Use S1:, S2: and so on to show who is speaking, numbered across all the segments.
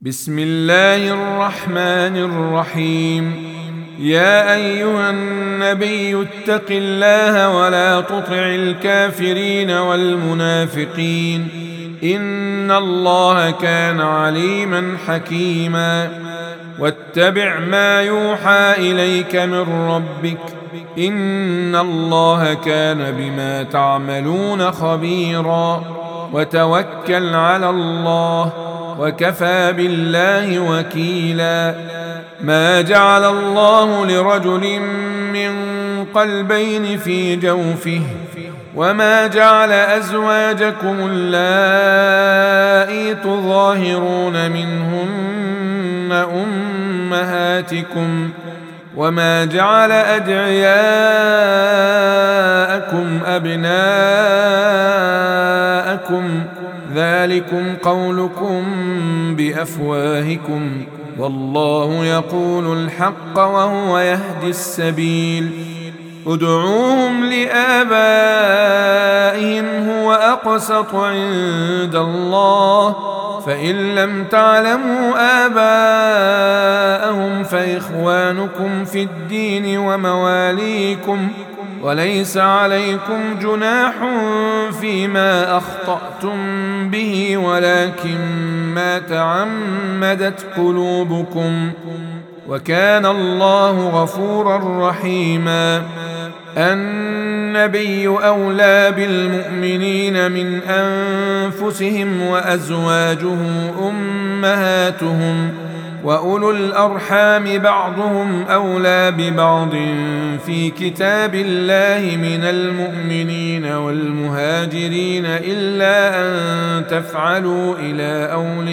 S1: بسم الله الرحمن الرحيم. يا أيها النبي اتق الله ولا تطع الكافرين والمنافقين، إن الله كان عليما حكيما. واتبع ما يوحى إليك من ربك، إن الله كان بما تعملون خبيرا. وتوكل على الله، وكفى بالله وكيلا. ما جعل الله لرجل من قلبين في جوفه، وما جعل أزواجكم اللائي تظاهرون منهن أمهاتكم، وما جعل أدعياءكم أبناءكم، ذلكم قولكم بأفواهكم، والله يقول الحق وهو يهدي السبيل. ادعوهم لآبائهم هو أقسط عند الله، فإن لم تعلموا آباءهم فإخوانكم في الدين ومواليكم، وليس عليكم جناح فيما أخطأتم به، ولكن ما تعمدت قلوبكم، وكان الله غفورا رحيما. النبي أولى بالمؤمنين من أنفسهم، وأزواجه أمهاتهم، وأولو الأرحام بعضهم أولى ببعض في كتاب الله من المؤمنين والمهاجرين، إلا أن تفعلوا إلى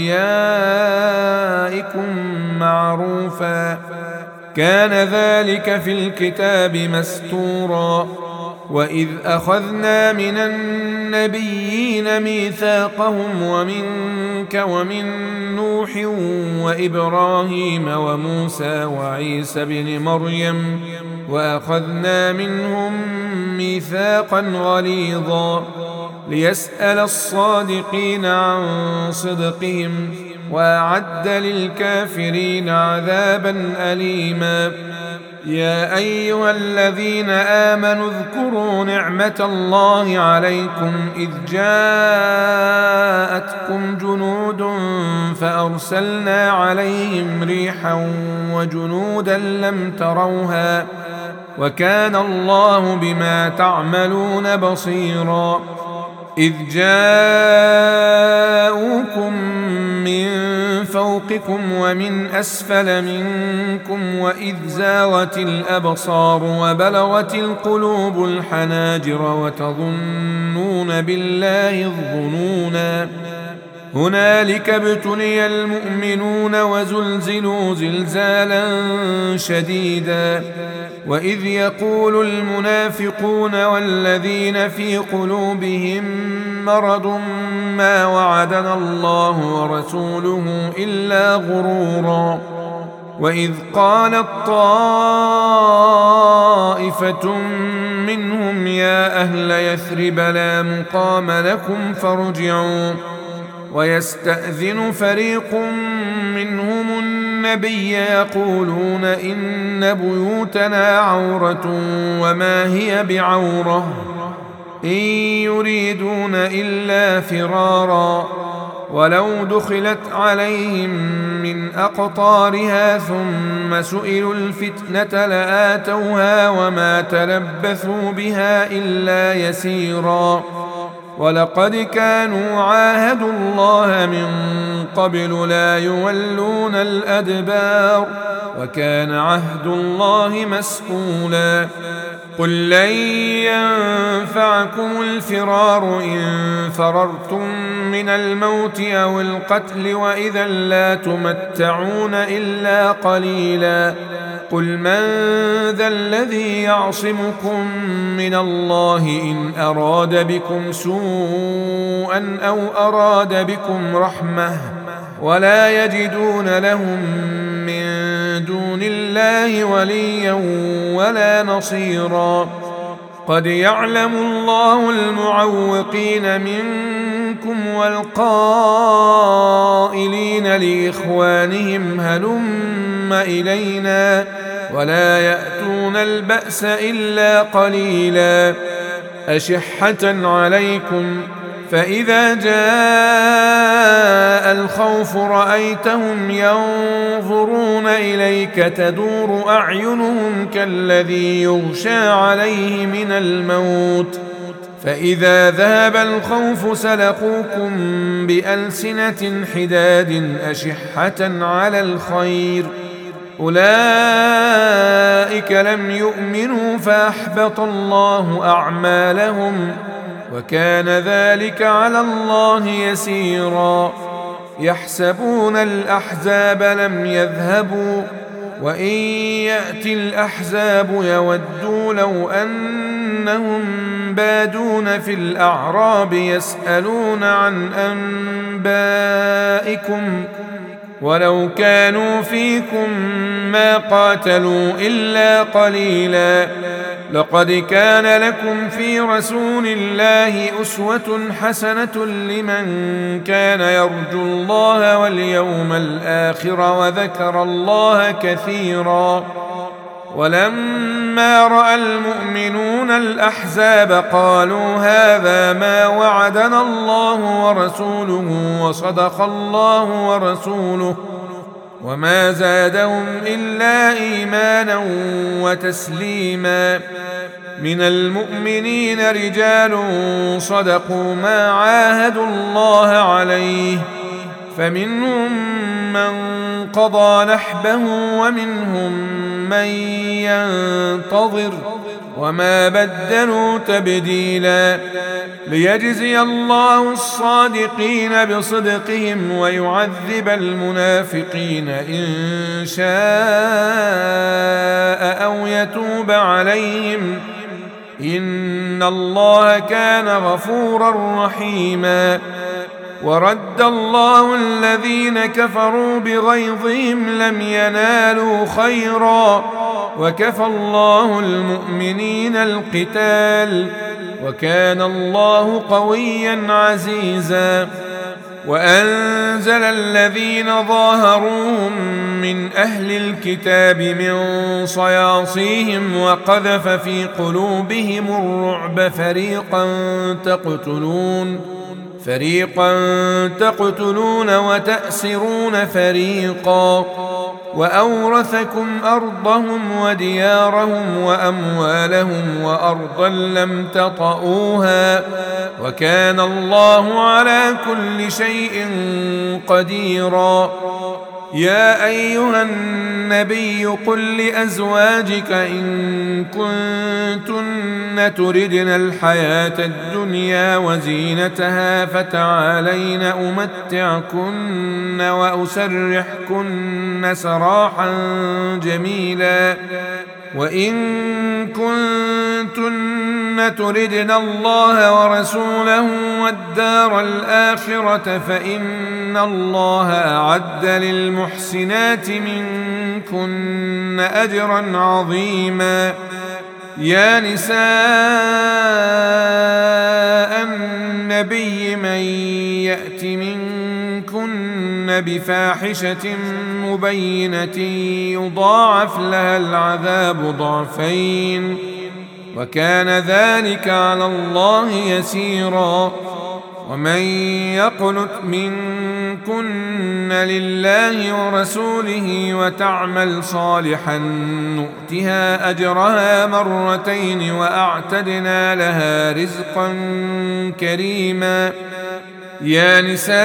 S1: أوليائكم معروفا، كان ذلك في الكتاب مستورا. وإذ أخذنا من النبيين ميثاقهم ومنك ومن نوح وإبراهيم وموسى وعيسى بن مريم، وأخذنا منهم ميثاقا غليظا، ليسأل الصادقين عن صدقهم، وأعد للكافرين عذابا أليما. يا أيها الذين آمنوا اذكروا نعمة الله عليكم إذ جاءتكم جنود فأرسلنا عليهم ريحا وجنودا لم تروها، وكان الله بما تعملون بصيرا. إذ جاءوكم من فوقكم ومن أسفل منكم، وإذ زاغت الأبصار وبلغت القلوب الحناجر وتظنون بالله الظنونا. هنالك ابتلي المؤمنون وزلزلوا زلزالا شديدا. وإذ يقول المنافقون والذين في قلوبهم مرض ما وعدنا الله ورسوله إلا غرورا. وإذ قالت طائفة منهم يا أهل يثرب لا مقام لكم فارجعوا، ويستأذن فريق منهم النبي يقولون إن بيوتنا عورة وما هي بعورة، إن يريدون إلا فرارا، ولو دخلت عليهم من أقطارها ثم سئلوا الفتنة لآتوها وما تلبثوا بها إلا يسيرا. ولقد كانوا عاهدوا الله من قبل لا يولون الأدبار، وكان عهد الله مسئولا. قل لن ينفعكم الفرار إن فررتم من الموت أو القتل، وإذا لا تمتعون إلا قليلا. قل من ذا الذي يعصمكم من الله إن أراد بكم سوءا أو أراد بكم رحمة، ولا يجدون لهم من دون الله وليا ولا نصيرا. قد يعلم الله المعوقين منكم منكم والقائلين لإخوانهم هلم إلينا ولا يأتون البأس إلا قليلا أشحة عليكم فإذا جاء الخوف رأيتهم ينظرون إليك تدور أعينهم كالذي يغشى عليه من الموت فإذا ذهب الخوف سلقوكم بألسنة حداد أشحة على الخير أولئك لم يؤمنوا فأحبط الله أعمالهم وكان ذلك على الله يسيرا يحسبون الأحزاب لم يذهبوا وإن يأتي الأحزاب يودوا لو أنهم بادون في الأعراب يسألون عن أنبائكم ولو كانوا فيكم ما قاتلوا إلا قليلا لقد كان لكم في رسول الله أسوة حسنة لمن كان يرجو الله واليوم الآخر وذكر الله كثيرا ولما رأى المؤمنون الأحزاب قالوا هذا ما وعدنا الله ورسوله وصدق الله ورسوله وما زادهم إلا إيمانا وتسليما من المؤمنين رجال صدقوا ما عاهدوا الله عليه فمنهم من قضى نحبه ومنهم من ينتظر وما بدلوا تبديلا ليجزي الله الصادقين بصدقهم ويعذب المنافقين إن شاء أو يتوب عليهم إن الله كان غفورا رحيما ورد الله الذين كفروا بغيظهم لم ينالوا خيرا وكفى الله المؤمنين القتال وكان الله قويا عزيزا وأنزل الذين ظاهروهم من أهل الكتاب من صياصيهم وقذف في قلوبهم الرعب فريقا تقتلون وتأسرون فريقا وأورثكم أرضهم وديارهم وأموالهم وأرضا لم تطئوها وكان الله على كل شيء قديرا يا أيها النبي قل لأزواجك إن كنتن تردن الحياة الدنيا وزينتها فتعالين أمتعكن وأسرحكن سراحا جميلا وإن كنتن تردن الله ورسوله والدار الآخرة فإن الله أعد للمحسنات منكن أجرا عظيما يا نساء النبي من يأت منكن بفاحشة مبينة يضاعف لها العذاب ضعفين وكان ذلك على الله يسيرا ومن يقنت منكن لله ورسوله وتعمل صالحا نؤتها أجرها مرتين وأعتدنا لها رزقا كريما يا نساء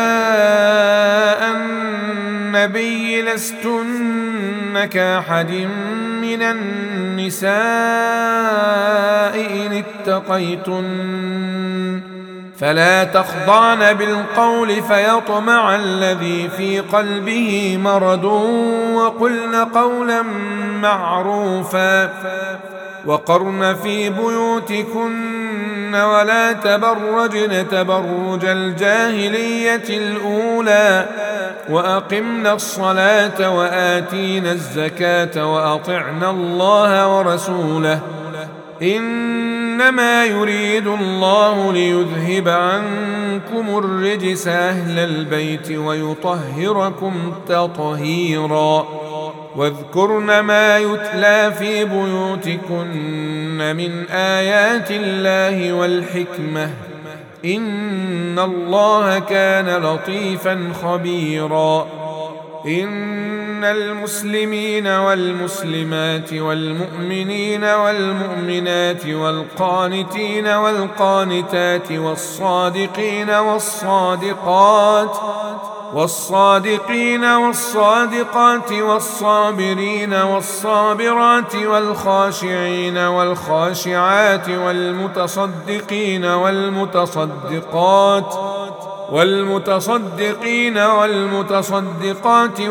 S1: النبي لستن كأحد من النساء إن اتقيتن فلا تخضعن بالقول فيطمع الذي في قلبه مرض وقلن قولا معروفا وقرن في بيوتكن ولا تبرجن تبرج الجاهلية الأولى وأقمنا الصلاة وآتينا الزكاة وأطعنا الله ورسوله إنما يريد الله ليذهب عنكم عنكم الرجس أهل البيت ويطهركم تطهيرا. واذكرن ما يتلى في بيوتكن من آيات الله والحكمة إن الله كان لطيفا خبيرا. إن المسلمين والمسلمات والمؤمنين والمؤمنات والقانتين والقانتات والصادقين والصادقات والصابرين والصابرات والخاشعين والخاشعات والمتصدقين والمتصدقات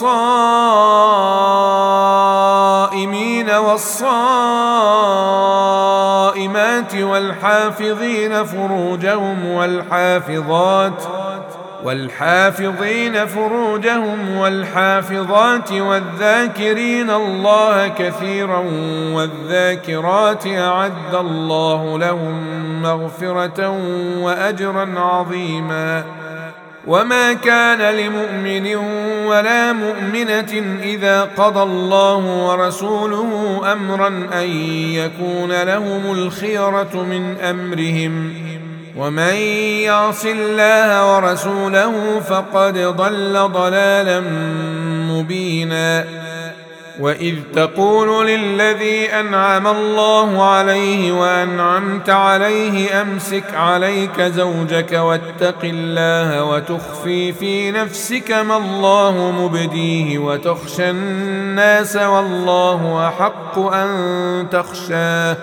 S1: والصائمين والصائمات والحافظين فروجهم والحافظات والذاكرين الله كثيرا والذاكرات أعد الله لهم مغفرة وأجرا عظيما. وما كان لمؤمن ولا مؤمنة إذا قضى الله ورسوله أمرا أن يكون لهم الخيرة من أمرهم ومن يعص الله ورسوله فقد ضل ضلالا مبينا. وإذ تقول للذي أنعم الله عليه وأنعمت عليه أمسك عليك زوجك واتق الله وتخفي في نفسك ما الله مبديه وتخشى الناس والله أحق أن تخشاه.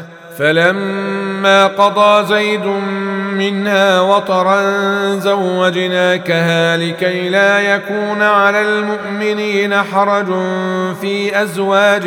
S1: فلما قضى زيد منها وطرا زوجناكها لكي لا يكون على المؤمنين حرج في أزواج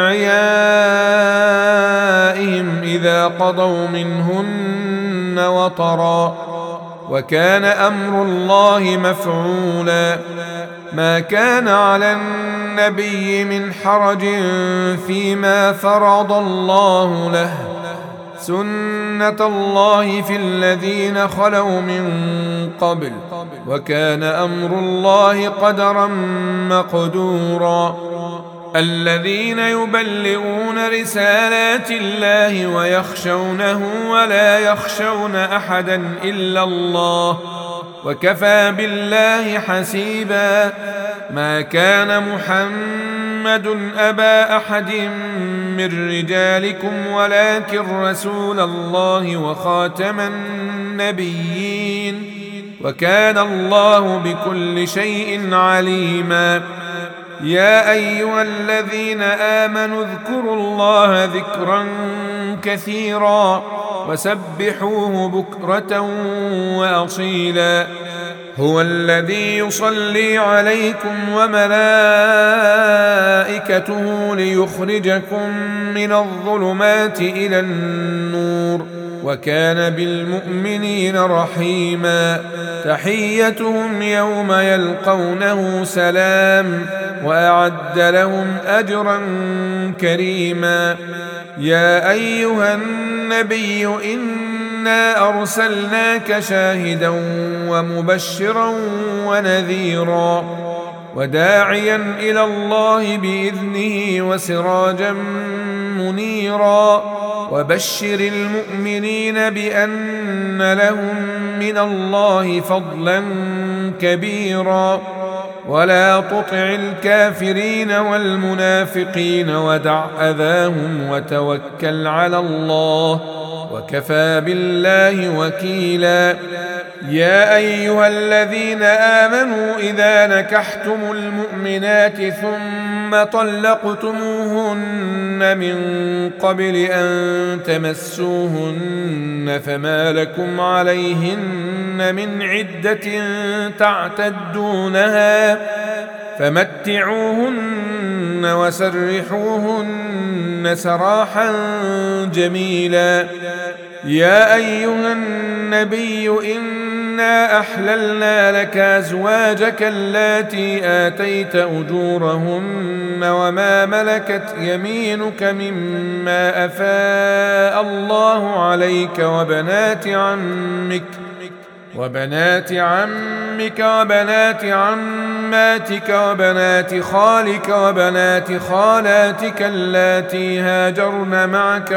S1: أدعيائهم إذا قضوا منهن وطرا وكان أمر الله مفعولا. ما كان على النبي من حرج فيما فرض الله له سنة الله في الذين خلوا من قبل وكان أمر الله قدرا مقدورا. الذين يبلغون رسالات الله ويخشونه ولا يخشون أحدا إلا الله وكفى بالله حسيبا. ما كان محمد أبا أحد من رجالكم ولكن رسول الله وخاتم النبيين وكان الله بكل شيء عليما. يا أيها الذين آمنوا اذكروا الله ذكرا كثيرا وسبحوه بكرة وأصيلا. هو الذي يصلي عليكم وملائكته ليخرجكم من الظلمات إلى النور وكان بالمؤمنين رحيما. تحيتهم يوم يلقونه سلام وأعد لهم أجرا كريما. يا أيها النبي إنا أرسلناك شاهدا ومبشرا ونذيرا وداعيا إلى الله بإذنه وسراجا منيرا. وبشر المؤمنين بأن لهم من الله فضلا كبيرا. ولا تطع الكافرين والمنافقين ودع أذاهم وتوكل على الله وكفى بالله وكيلا. يا أيها الذين آمنوا إذا نكحتم المؤمنات ثم طلقتموهن من قبل أن تمسوهن فما لكم عليهن من عدة تعتدونها فمتعوهن وسرحوهن سراحا جميلا. يا أيها النبي إنا أحللنا لك أزواجك اللاتي آتيت أجورهن وما ملكت يمينك مما أفاء الله عليك وبنات عمك وبنات عماتك وبنات خالك وبنات خالاتك اللاتي هاجرن معك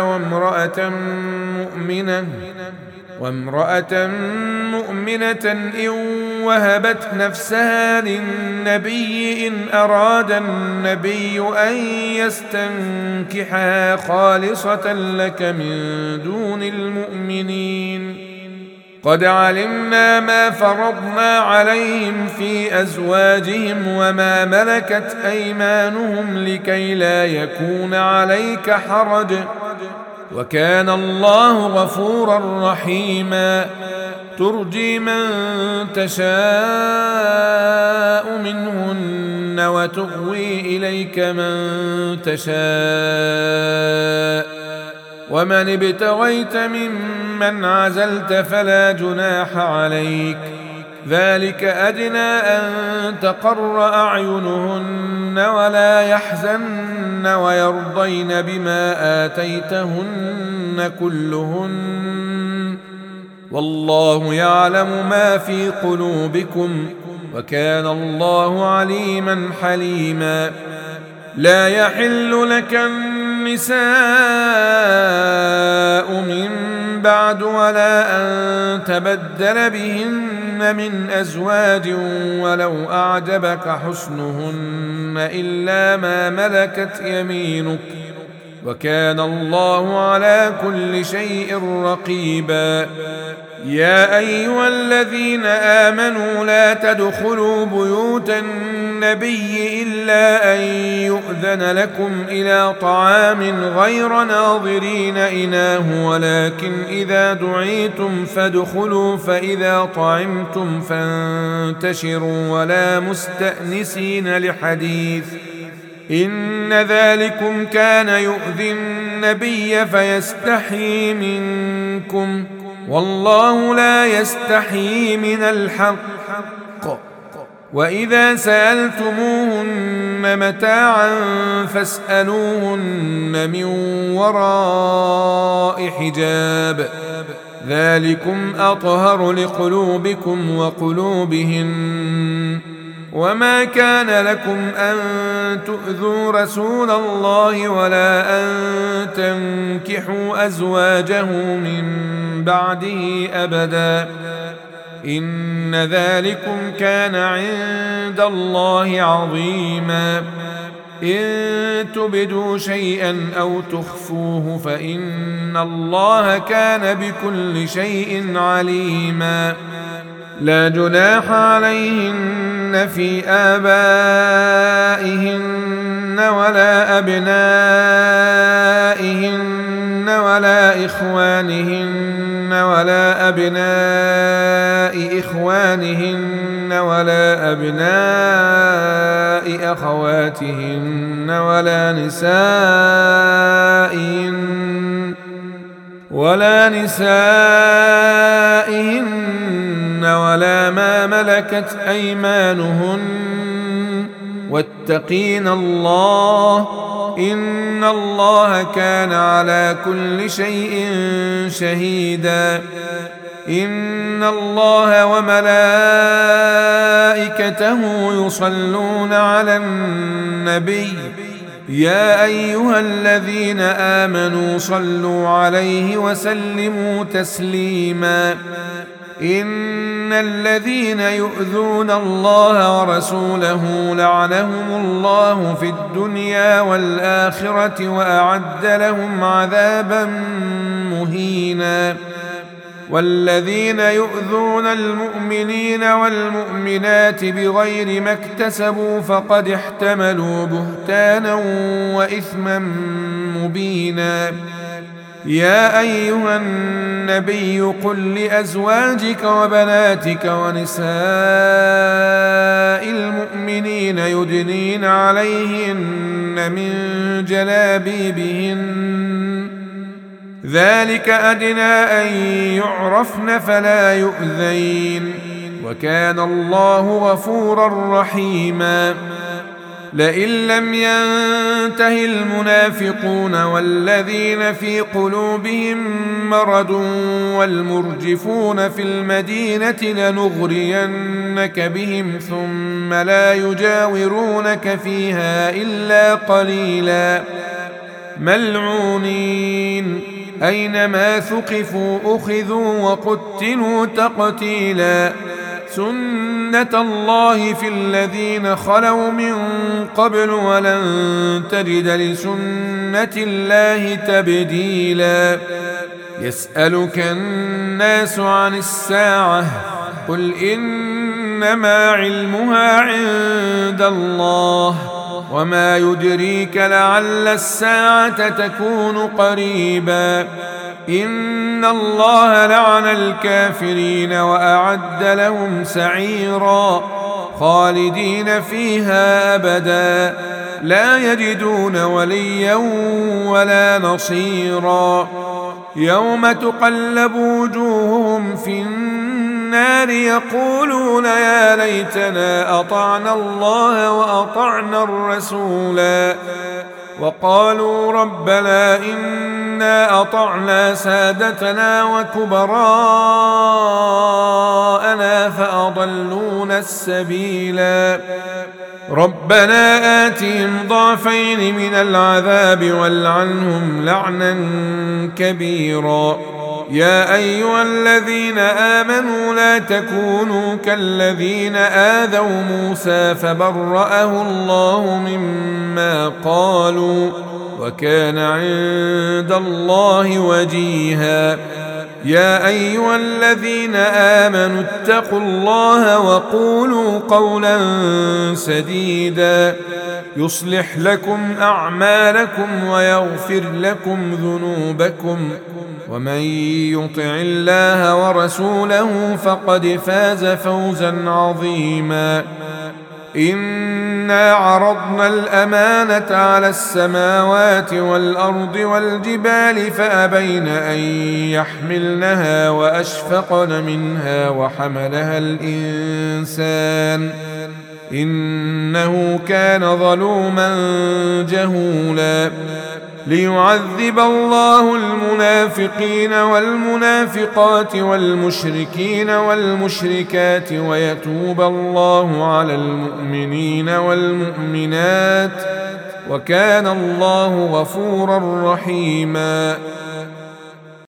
S1: وامرأة مؤمنة إن وهبت نفسها للنبي إن أراد النبي أن يستنكحها خالصة لك من دون المؤمنين. قد علمنا ما فرضنا عليهم في أزواجهم وما ملكت أيمانهم لكي لا يكون عليك حرج، وكان الله غفورا رحيما. ترجي من تشاء منهن وتغوي إليك من تشاء، ومن ابتغيت ممن عزلت فلا جناح عليك، ذلك أدنى أن تقر أعينهن ولا يحزن ويرضين بما آتيتهن كلهن، والله يعلم ما في قلوبكم، وكان الله عليما حليما. لا يحل لك النساء من بعد ولا أن تبدل بهن من أزواج ولو أعجبك حسنهن إلا ما ملكت يمينك، وكان الله على كل شيء رقيبا. يا أيها الذين آمنوا لا تدخلوا بيوت النبي إلا أن يؤذن لكم إلى طعام غير ناظرين إناه، ولكن إذا دعيتم فادخلوا، فإذا طعمتم فانتشروا ولا مستأنسين لحديث، إن ذلكم كان يؤذي النبي فيستحيي منكم، والله لا يستحيي من الحق. وإذا سألتموهن متاعا فاسألوهن من وراء حجاب، ذلكم أطهر لقلوبكم وقلوبهن. وما كان لكم أن تؤذوا رسول الله ولا أن تنكحوا أزواجه من بعده أبدا، إن ذلكم كان عند الله عظيما. إن تبدوا شيئا أو تخفوه فإن الله كان بكل شيء عليما. لا جناح عليهن في آبائهن ولا أبنائهن ولا إخوانهن ولا أبناء إخوانهن ولا أبناء أخواتهن ولا نسائهن ولا ما ملكت أيمانهن، واتقين الله إن الله كان على كل شيء شهيدا. إن الله وملائكته يصلون على النبي، يا أيها الذين آمنوا صلوا عليه وسلموا تسليما. إن الذين يؤذون الله ورسوله لعنهم الله في الدنيا والآخرة وأعد لهم عذابا مهينا. والذين يؤذون المؤمنين والمؤمنات بغير ما اكتسبوا فقد احتملوا بهتانا وإثما مبينا. يا أيها النبي قل لأزواجك وبناتك ونساء المؤمنين يدنين عليهن من جلابيبهن، ذلك أدنى أن يعرفن فلا يؤذين، وكان الله غفورا رحيما. لئن لم ينته المنافقون والذين في قلوبهم مرض والمرجفون في المدينة لنغرينك بهم ثم لا يجاورونك فيها إلا قليلا ملعونين أينما ثقفوا أخذوا وقتلوا تقتيلا سنة الله في الذين خلوا من قبل ولن تجد لسنة الله تبديلا يسألك الناس عن الساعة قل إنما علمها عند الله وما يدريك لعل الساعة تكون قريبا إن الله لعن الكافرين وأعد لهم سعيرا خالدين فيها أبدا لا يجدون وليا ولا نصيرا يوم تقلب وجوههم في النار يقولون يا ليتنا أطعنا الله وأطعنا الرسولا وقالوا ربنا إنا أطعنا سادتنا وكبراءنا فأضلونا السبيلا ربنا آتهم ضعفين من العذاب والعنهم لعنا كبيرا يا أيها الذين آمنوا لا تكونوا كالذين آذوا موسى فبرأه الله مما قالوا وكان عند الله وجيها يا أيها الذين آمنوا اتقوا الله وقولوا قولا سديدا يصلح لكم أعمالكم ويغفر لكم ذنوبكم ومن يطع الله ورسوله فقد فاز فوزا عظيما إنا عرضنا الأمانة على السماوات والأرض والجبال فأبين أن يحملنها وأشفقن منها وحملها الإنسان إنه كان ظلوما جهولا ليعذب الله المنافقين والمنافقات والمشركين والمشركات ويتوب الله على المؤمنين والمؤمنات وكان الله غفورا رحيما